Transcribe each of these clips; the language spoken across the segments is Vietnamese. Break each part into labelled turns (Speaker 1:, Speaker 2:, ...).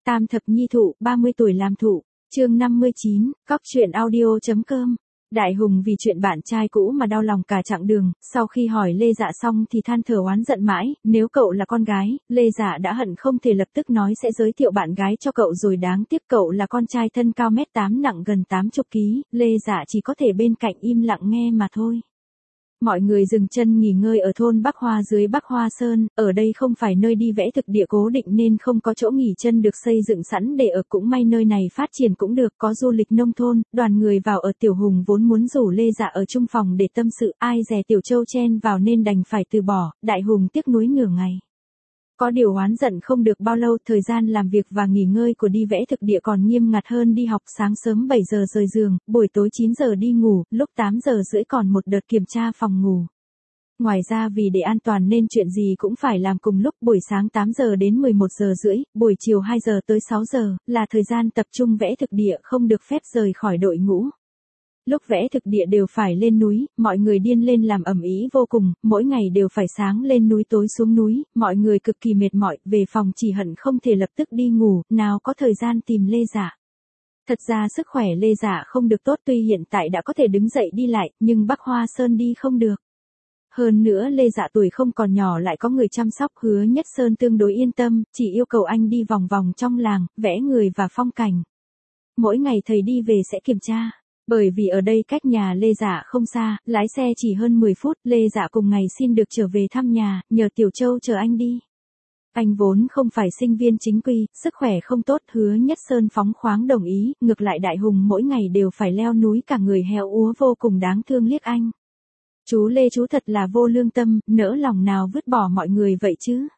Speaker 1: Tam thập nhi thụ, 30 tuổi làm thụ, chương 59, cóc truyện audio.com. Đại Hùng vì chuyện bạn trai cũ mà đau lòng cả chặng đường, sau khi hỏi Lê Dạ xong thì than thở oán giận mãi, nếu cậu là con gái, Lê Dạ đã hận không thể lập tức nói sẽ giới thiệu bạn gái cho cậu rồi, đáng tiếc cậu là con trai thân cao 1m8 nặng gần 80 kg, Lê Dạ chỉ có thể bên cạnh im lặng nghe mà thôi. Mọi người dừng chân nghỉ ngơi ở thôn Bắc Hoa dưới Bắc Hoa Sơn, ở đây không phải nơi đi vẽ thực địa cố định nên không có chỗ nghỉ chân được xây dựng sẵn để ở, cũng may nơi này phát triển cũng được, có du lịch nông thôn, đoàn người vào ở. Tiểu Hùng vốn muốn rủ Lê Dạ ở chung phòng để tâm sự, ai dè Tiểu Châu chen vào nên đành phải từ bỏ. Đại Hùng tiếc nuối nửa ngày. Có điều oán giận không được bao lâu, thời gian làm việc và nghỉ ngơi của đi vẽ thực địa còn nghiêm ngặt hơn đi học, sáng sớm 7 giờ rời giường, buổi tối 9 giờ đi ngủ, lúc 8 giờ rưỡi còn một đợt kiểm tra phòng ngủ. Ngoài ra vì để an toàn nên chuyện gì cũng phải làm cùng lúc, buổi sáng 8 giờ đến 11 giờ rưỡi, buổi chiều 2 giờ tới 6 giờ, là thời gian tập trung vẽ thực địa, không được phép rời khỏi đội ngũ. Lúc vẽ thực địa đều phải lên núi, mọi người điên lên làm ầm ĩ vô cùng, mỗi ngày đều phải sáng lên núi tối xuống núi, mọi người cực kỳ mệt mỏi, về phòng chỉ hận không thể lập tức đi ngủ, nào có thời gian tìm Lê Dạ. Thật ra sức khỏe Lê Dạ không được tốt, tuy hiện tại đã có thể đứng dậy đi lại, nhưng Bắc Hoa Sơn đi không được. Hơn nữa Lê Dạ tuổi không còn nhỏ lại có người chăm sóc, Hứa Nhất Sơn tương đối yên tâm, chỉ yêu cầu anh đi vòng vòng trong làng, vẽ người và phong cảnh. Mỗi ngày thầy đi về sẽ kiểm tra. Bởi vì ở đây cách nhà Lê Dạ không xa, lái xe chỉ hơn 10 phút, Lê Dạ cùng ngày xin được trở về thăm nhà, nhờ Tiểu Châu chờ anh đi. Anh vốn không phải sinh viên chính quy, sức khỏe không tốt, Hứa Nhất Sơn phóng khoáng đồng ý, ngược lại Đại Hùng mỗi ngày đều phải leo núi, cả người héo úa vô cùng đáng thương liếc anh. Chú Lê chú thật là vô lương tâm, nỡ lòng nào vứt bỏ mọi người vậy chứ.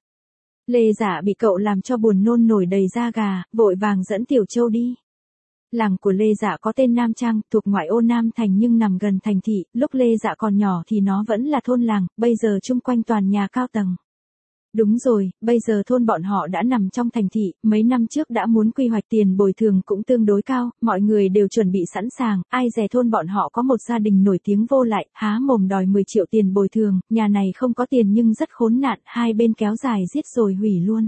Speaker 1: Lê Dạ bị cậu làm cho buồn nôn nổi đầy da gà, vội vàng dẫn Tiểu Châu đi. Làng của Lê Dạ có tên Nam Trang, thuộc ngoại ô Nam Thành nhưng nằm gần thành thị, lúc Lê Dạ còn nhỏ thì nó vẫn là thôn làng, bây giờ chung quanh toàn nhà cao tầng. Đúng rồi, bây giờ thôn bọn họ đã nằm trong thành thị, mấy năm trước đã muốn quy hoạch, tiền bồi thường cũng tương đối cao, mọi người đều chuẩn bị sẵn sàng, ai dè thôn bọn họ có một gia đình nổi tiếng vô lại, há mồm đòi 10 triệu tiền bồi thường, nhà này không có tiền nhưng rất khốn nạn, hai bên kéo dài giết rồi hủy luôn.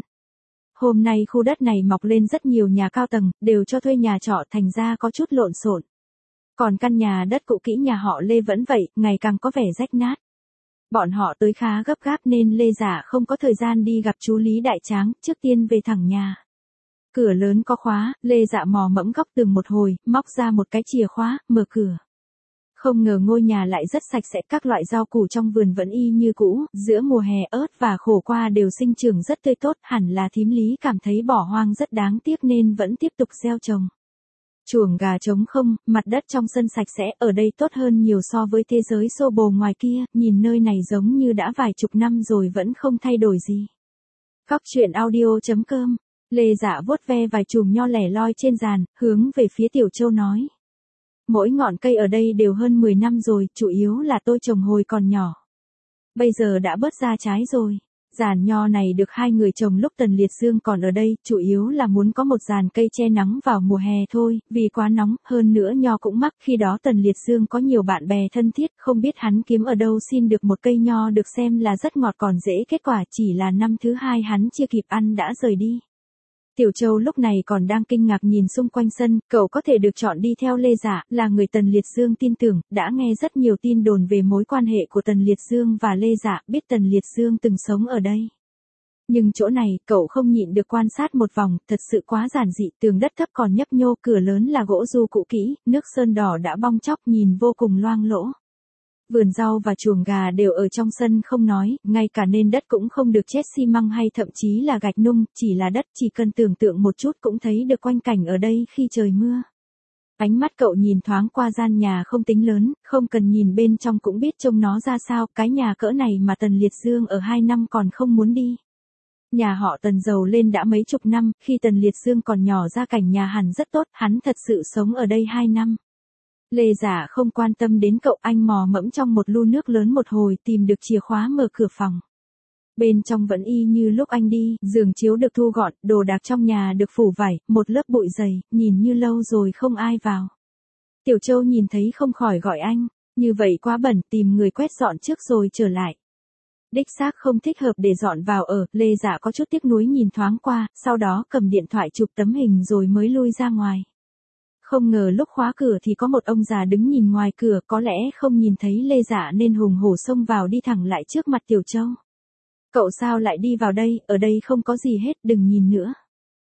Speaker 1: Hôm nay khu đất này mọc lên rất nhiều nhà cao tầng, đều cho thuê nhà trọ, thành ra có chút lộn xộn. Còn căn nhà đất cũ kỹ nhà họ Lê vẫn vậy, ngày càng có vẻ rách nát. Bọn họ tới khá gấp gáp nên Lê Dạ không có thời gian đi gặp chú Lý Đại Tráng, trước tiên về thẳng nhà. Cửa lớn có khóa, Lê Dạ mò mẫm góc tường một hồi, móc ra một cái chìa khóa, mở cửa. Không ngờ ngôi nhà lại rất sạch sẽ, các loại rau củ trong vườn vẫn y như cũ, giữa mùa hè ớt và khổ qua đều sinh trưởng rất tươi tốt, hẳn là thím Lý cảm thấy bỏ hoang rất đáng tiếc nên vẫn tiếp tục gieo trồng. Chuồng gà trống không, mặt đất trong sân sạch sẽ, ở đây tốt hơn nhiều so với thế giới xô bồ ngoài kia, nhìn nơi này giống như đã vài chục năm rồi vẫn không thay đổi gì. Cóc truyện audio.com. Lê Dạ vuốt ve vài chùm nho lẻ loi trên giàn, hướng về phía Tiểu Châu nói. Mỗi ngọn cây ở đây đều hơn 10 năm rồi, chủ yếu là tôi trồng hồi còn nhỏ. Bây giờ đã bớt ra trái rồi. Giàn nho này được hai người trồng lúc Tần Liệt Dương còn ở đây, chủ yếu là muốn có một giàn cây che nắng vào mùa hè thôi, vì quá nóng, hơn nữa nho cũng mắc, khi đó Tần Liệt Dương có nhiều bạn bè thân thiết, không biết hắn kiếm ở đâu xin được một cây nho được xem là rất ngọt còn dễ, kết quả chỉ là năm thứ hai hắn chưa kịp ăn đã rời đi. Tiểu Châu lúc này còn đang kinh ngạc nhìn xung quanh sân, cậu có thể được chọn đi theo Lê Dạ, là người Tần Liệt Dương tin tưởng, đã nghe rất nhiều tin đồn về mối quan hệ của Tần Liệt Dương và Lê Dạ, biết Tần Liệt Dương từng sống ở đây. Nhưng chỗ này, cậu không nhịn được quan sát một vòng, thật sự quá giản dị, tường đất thấp còn nhấp nhô, cửa lớn là gỗ du cũ kỹ, nước sơn đỏ đã bong tróc nhìn vô cùng loang lỗ. Vườn rau và chuồng gà đều ở trong sân không nói, ngay cả nền đất cũng không được chết xi măng hay thậm chí là gạch nung, chỉ là đất, chỉ cần tưởng tượng một chút cũng thấy được quanh cảnh ở đây khi trời mưa. Ánh mắt cậu nhìn thoáng qua gian nhà không tính lớn, không cần nhìn bên trong cũng biết trông nó ra sao, cái nhà cỡ này mà Tần Liệt Dương ở 2 năm còn không muốn đi. Nhà họ Tần giàu lên đã mấy chục năm, khi Tần Liệt Dương còn nhỏ gia cảnh nhà hẳn rất tốt, hắn thật sự sống ở đây 2 năm. Lê Dạ không quan tâm đến cậu, anh mò mẫm trong một lu nước lớn một hồi tìm được chìa khóa mở cửa phòng. Bên trong vẫn y như lúc anh đi, giường chiếu được thu gọn, đồ đạc trong nhà được phủ vải, một lớp bụi dày, nhìn như lâu rồi không ai vào. Tiểu Châu nhìn thấy không khỏi gọi anh, như vậy quá bẩn, tìm người quét dọn trước rồi trở lại. Đích xác không thích hợp để dọn vào ở, Lê Dạ có chút tiếc nuối nhìn thoáng qua, sau đó cầm điện thoại chụp tấm hình rồi mới lui ra ngoài. Không ngờ lúc khóa cửa thì có một ông già đứng nhìn ngoài cửa, có lẽ không nhìn thấy Lê Dạ nên hùng hổ xông vào đi thẳng lại trước mặt Tiểu Châu. Cậu sao lại đi vào đây, ở đây không có gì hết, đừng nhìn nữa.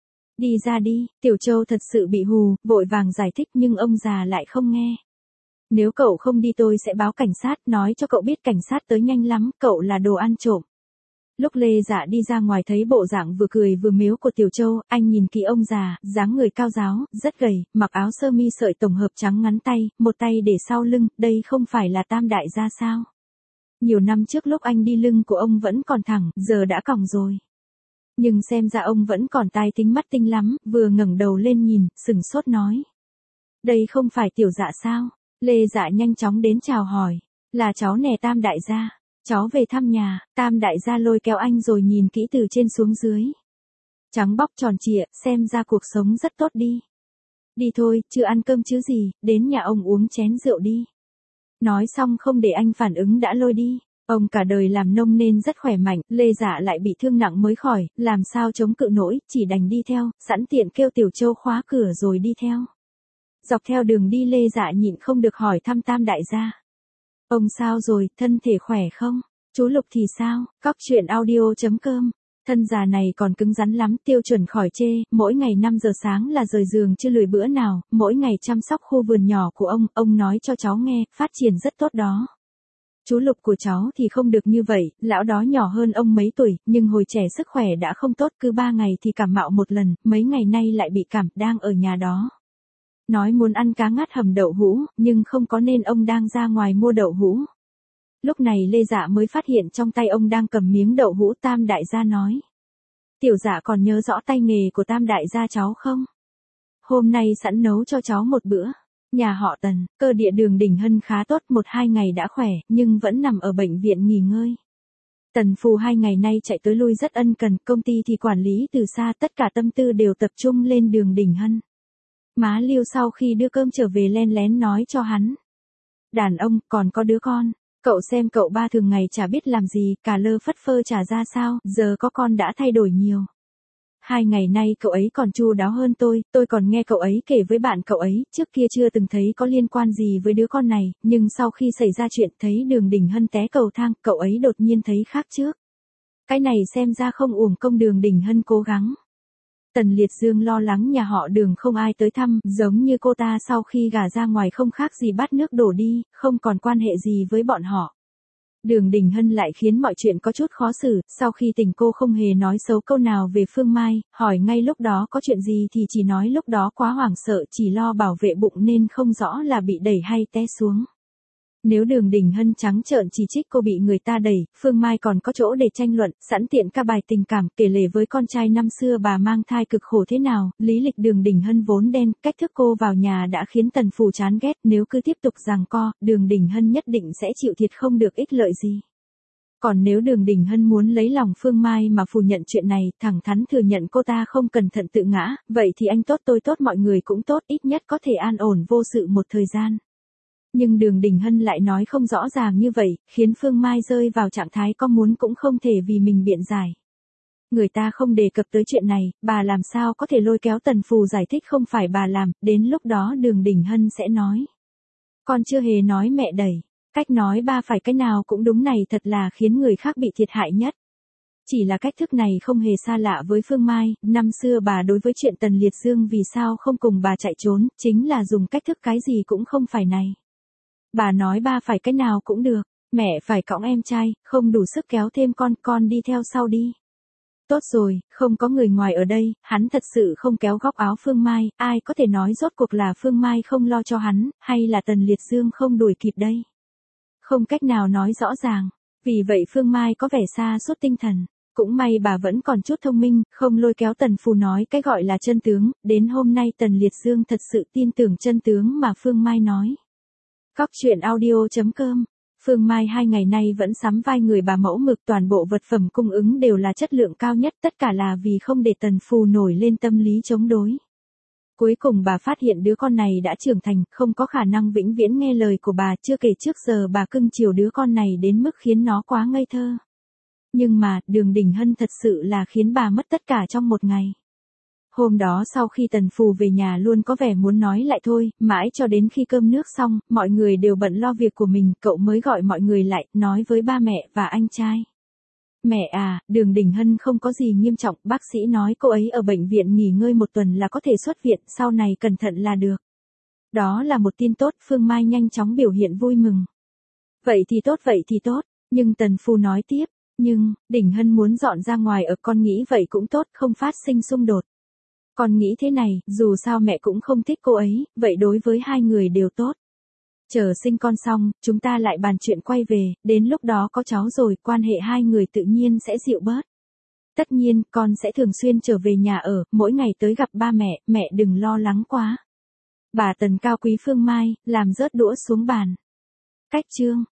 Speaker 1: Đi ra đi, Tiểu Châu thật sự bị hù, vội vàng giải thích nhưng ông già lại không nghe. Nếu cậu không đi tôi sẽ báo cảnh sát, nói cho cậu biết cảnh sát tới nhanh lắm, cậu là đồ ăn trộm. Lúc Lê Dạ đi ra ngoài thấy bộ dạng vừa cười vừa mếu của Tiểu Châu, anh nhìn kỹ ông già, dáng người cao ráo, rất gầy, mặc áo sơ mi sợi tổng hợp trắng ngắn tay, một tay để sau lưng, đây không phải là Tam đại gia sao? Nhiều năm trước lúc anh đi lưng của ông vẫn còn thẳng, giờ đã còng rồi. Nhưng xem ra ông vẫn còn tai tính mắt tinh lắm, vừa ngẩng đầu lên nhìn, sừng sốt nói. Đây không phải Tiểu Dạ sao? Lê Dạ nhanh chóng đến chào hỏi. Là cháu nè Tam đại gia. Cháu về thăm nhà, Tam đại gia lôi kéo anh rồi nhìn kỹ từ trên xuống dưới. Trắng bóc tròn trịa, xem ra cuộc sống rất tốt đi. Đi thôi, chưa ăn cơm chứ gì, đến nhà ông uống chén rượu đi. Nói xong không để anh phản ứng đã lôi đi. Ông cả đời làm nông nên rất khỏe mạnh, Lê Dạ lại bị thương nặng mới khỏi, làm sao chống cự nổi, chỉ đành đi theo, sẵn tiện kêu Tiểu Châu khóa cửa rồi đi theo. Dọc theo đường đi Lê Dạ nhịn không được hỏi thăm Tam đại gia. Ông sao rồi, thân thể khỏe không? Chú Lục thì sao? Cóc truyện audio.com. Thân già này còn cứng rắn lắm, tiêu chuẩn khỏi chê, mỗi ngày 5 giờ sáng là rời giường chưa lười bữa nào, mỗi ngày chăm sóc khu vườn nhỏ của ông nói cho cháu nghe, phát triển rất tốt đó. Chú Lục của cháu thì không được như vậy, lão đó nhỏ hơn ông mấy tuổi, nhưng hồi trẻ sức khỏe đã không tốt, cứ 3 ngày thì cảm mạo một lần, mấy ngày nay lại bị cảm, đang ở nhà đó. Nói muốn ăn cá ngát hầm đậu hũ, nhưng không có nên ông đang ra ngoài mua đậu hũ. Lúc này Lê Dạ mới phát hiện trong tay ông đang cầm miếng đậu hũ. Tam đại gia nói. Tiểu Dạ còn nhớ rõ tay nghề của Tam đại gia cháu không? Hôm nay sẵn nấu cho cháu một bữa. Nhà họ Tần, cơ địa Đường Đình Hân khá tốt, 1-2 ngày đã khỏe, nhưng vẫn nằm ở bệnh viện nghỉ ngơi. Tần Phù 2 ngày nay chạy tới lui rất ân cần, công ty thì quản lý từ xa, tất cả tâm tư đều tập trung lên Đường Đình Hân. Má Liêu sau khi đưa cơm trở về len lén nói cho hắn. Đàn ông, còn có đứa con. Cậu xem cậu ba thường ngày chả biết làm gì, cả lơ phất phơ chả ra sao, giờ có con đã thay đổi nhiều. 2 ngày nay cậu ấy còn chu đáo hơn tôi còn nghe cậu ấy kể với bạn cậu ấy, trước kia chưa từng thấy có liên quan gì với đứa con này, nhưng sau khi xảy ra chuyện thấy Đường Đình Hân té cầu thang, cậu ấy đột nhiên thấy khác trước. Cái này xem ra không uổng công Đường Đình Hân cố gắng. Tần Liệt Dương lo lắng nhà họ Đường không ai tới thăm, giống như cô ta sau khi gả ra ngoài không khác gì bát nước đổ đi, không còn quan hệ gì với bọn họ. Đường Đình Hân lại khiến mọi chuyện có chút khó xử, sau khi tình cô không hề nói xấu câu nào về Phương Mai, hỏi ngay lúc đó có chuyện gì thì chỉ nói lúc đó quá hoảng sợ, chỉ lo bảo vệ bụng nên không rõ là bị đẩy hay té xuống. Nếu Đường Đình Hân trắng trợn chỉ trích cô bị người ta đẩy, Phương Mai còn có chỗ để tranh luận, sẵn tiện ca bài tình cảm, kể lể với con trai năm xưa bà mang thai cực khổ thế nào, lý lịch Đường Đình Hân vốn đen, cách thức cô vào nhà đã khiến Tần Phù chán ghét, nếu cứ tiếp tục giằng co, Đường Đình Hân nhất định sẽ chịu thiệt không được ích lợi gì. Còn nếu Đường Đình Hân muốn lấy lòng Phương Mai mà phủ nhận chuyện này, thẳng thắn thừa nhận cô ta không cẩn thận tự ngã, vậy thì anh tốt tôi tốt mọi người cũng tốt, ít nhất có thể an ổn vô sự một thời gian. Nhưng Đường Đình Hân lại nói không rõ ràng như vậy, khiến Phương Mai rơi vào trạng thái có muốn cũng không thể vì mình biện giải. Người ta không đề cập tới chuyện này, bà làm sao có thể lôi kéo Tần Phù giải thích không phải bà làm, đến lúc đó Đường Đình Hân sẽ nói. Con chưa hề nói mẹ đẩy, cách nói ba phải cái nào cũng đúng này thật là khiến người khác bị thiệt hại nhất. Chỉ là cách thức này không hề xa lạ với Phương Mai, năm xưa bà đối với chuyện Tần Liệt Dương vì sao không cùng bà chạy trốn, chính là dùng cách thức cái gì cũng không phải này. Bà nói ba phải cái nào cũng được, mẹ phải cõng em trai, không đủ sức kéo thêm con đi theo sau đi. Tốt rồi, không có người ngoài ở đây, hắn thật sự không kéo góc áo Phương Mai, ai có thể nói rốt cuộc là Phương Mai không lo cho hắn, hay là Tần Liệt Dương không đuổi kịp đây. Không cách nào nói rõ ràng, vì vậy Phương Mai có vẻ xa suốt tinh thần. Cũng may bà vẫn còn chút thông minh, không lôi kéo Tần Phù nói cái gọi là chân tướng, đến hôm nay Tần Liệt Dương thật sự tin tưởng chân tướng mà Phương Mai nói. Cóc truyện audio.com. Phương Mai 2 ngày nay vẫn sắm vai người bà mẫu mực, toàn bộ vật phẩm cung ứng đều là chất lượng cao nhất, tất cả là vì không để Tần Phù nổi lên tâm lý chống đối. Cuối cùng bà phát hiện đứa con này đã trưởng thành, không có khả năng vĩnh viễn nghe lời của bà, chưa kể trước giờ bà cưng chiều đứa con này đến mức khiến nó quá ngây thơ. Nhưng mà, Đường Đình Hân thật sự là khiến bà mất tất cả trong một ngày. Hôm đó sau khi Tần Phù về nhà luôn có vẻ muốn nói lại thôi, mãi cho đến khi cơm nước xong, mọi người đều bận lo việc của mình, cậu mới gọi mọi người lại, nói với ba mẹ và anh trai. Mẹ à, Đường Đình Hân không có gì nghiêm trọng, bác sĩ nói cô ấy ở bệnh viện nghỉ ngơi một tuần là có thể xuất viện, sau này cẩn thận là được. Đó là một tin tốt, Phương Mai nhanh chóng biểu hiện vui mừng. Vậy thì tốt, nhưng Tần Phù nói tiếp, nhưng, Đình Hân muốn dọn ra ngoài ở, con nghĩ vậy cũng tốt, không phát sinh xung đột. Con nghĩ thế này, dù sao mẹ cũng không thích cô ấy, vậy đối với hai người đều tốt. Chờ sinh con xong, chúng ta lại bàn chuyện quay về, đến lúc đó có cháu rồi, quan hệ hai người tự nhiên sẽ dịu bớt. Tất nhiên, con sẽ thường xuyên trở về nhà ở, mỗi ngày tới gặp ba mẹ đừng lo lắng quá. Bà Tần cao quý Phương Mai, làm rớt đũa xuống bàn. Cách chương